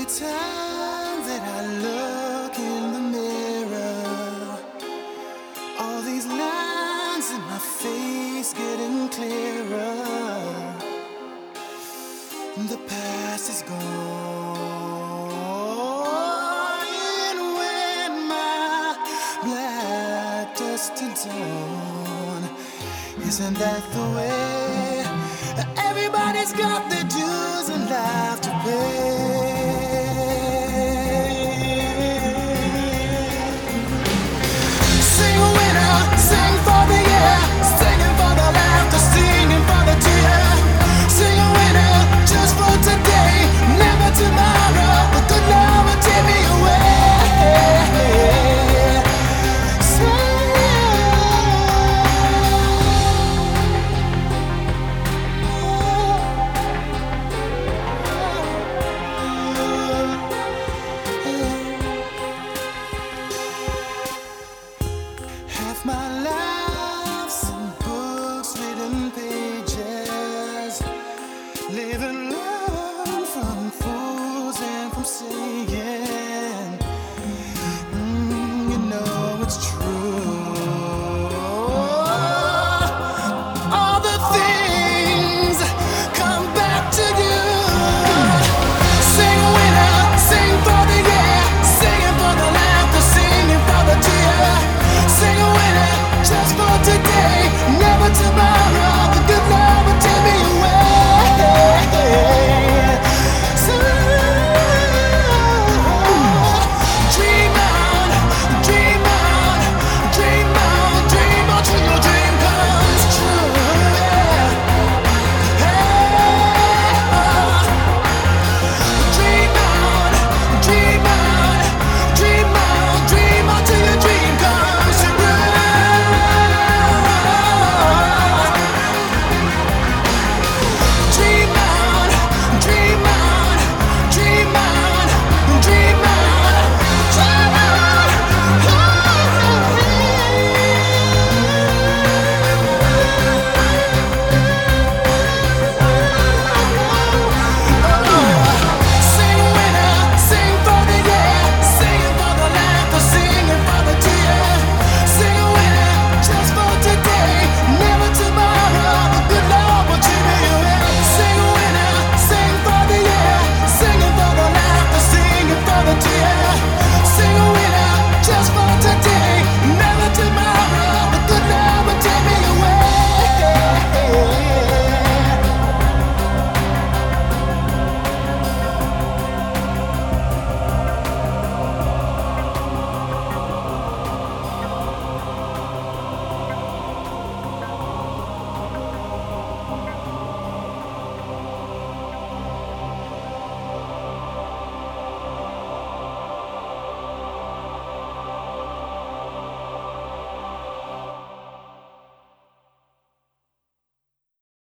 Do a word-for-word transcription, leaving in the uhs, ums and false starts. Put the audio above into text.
Every time that I look in the mirror, all these lines in my face getting clearer. The past is gone, and when my black dust is on, isn't that the way? Everybody's got their dues in life to pay.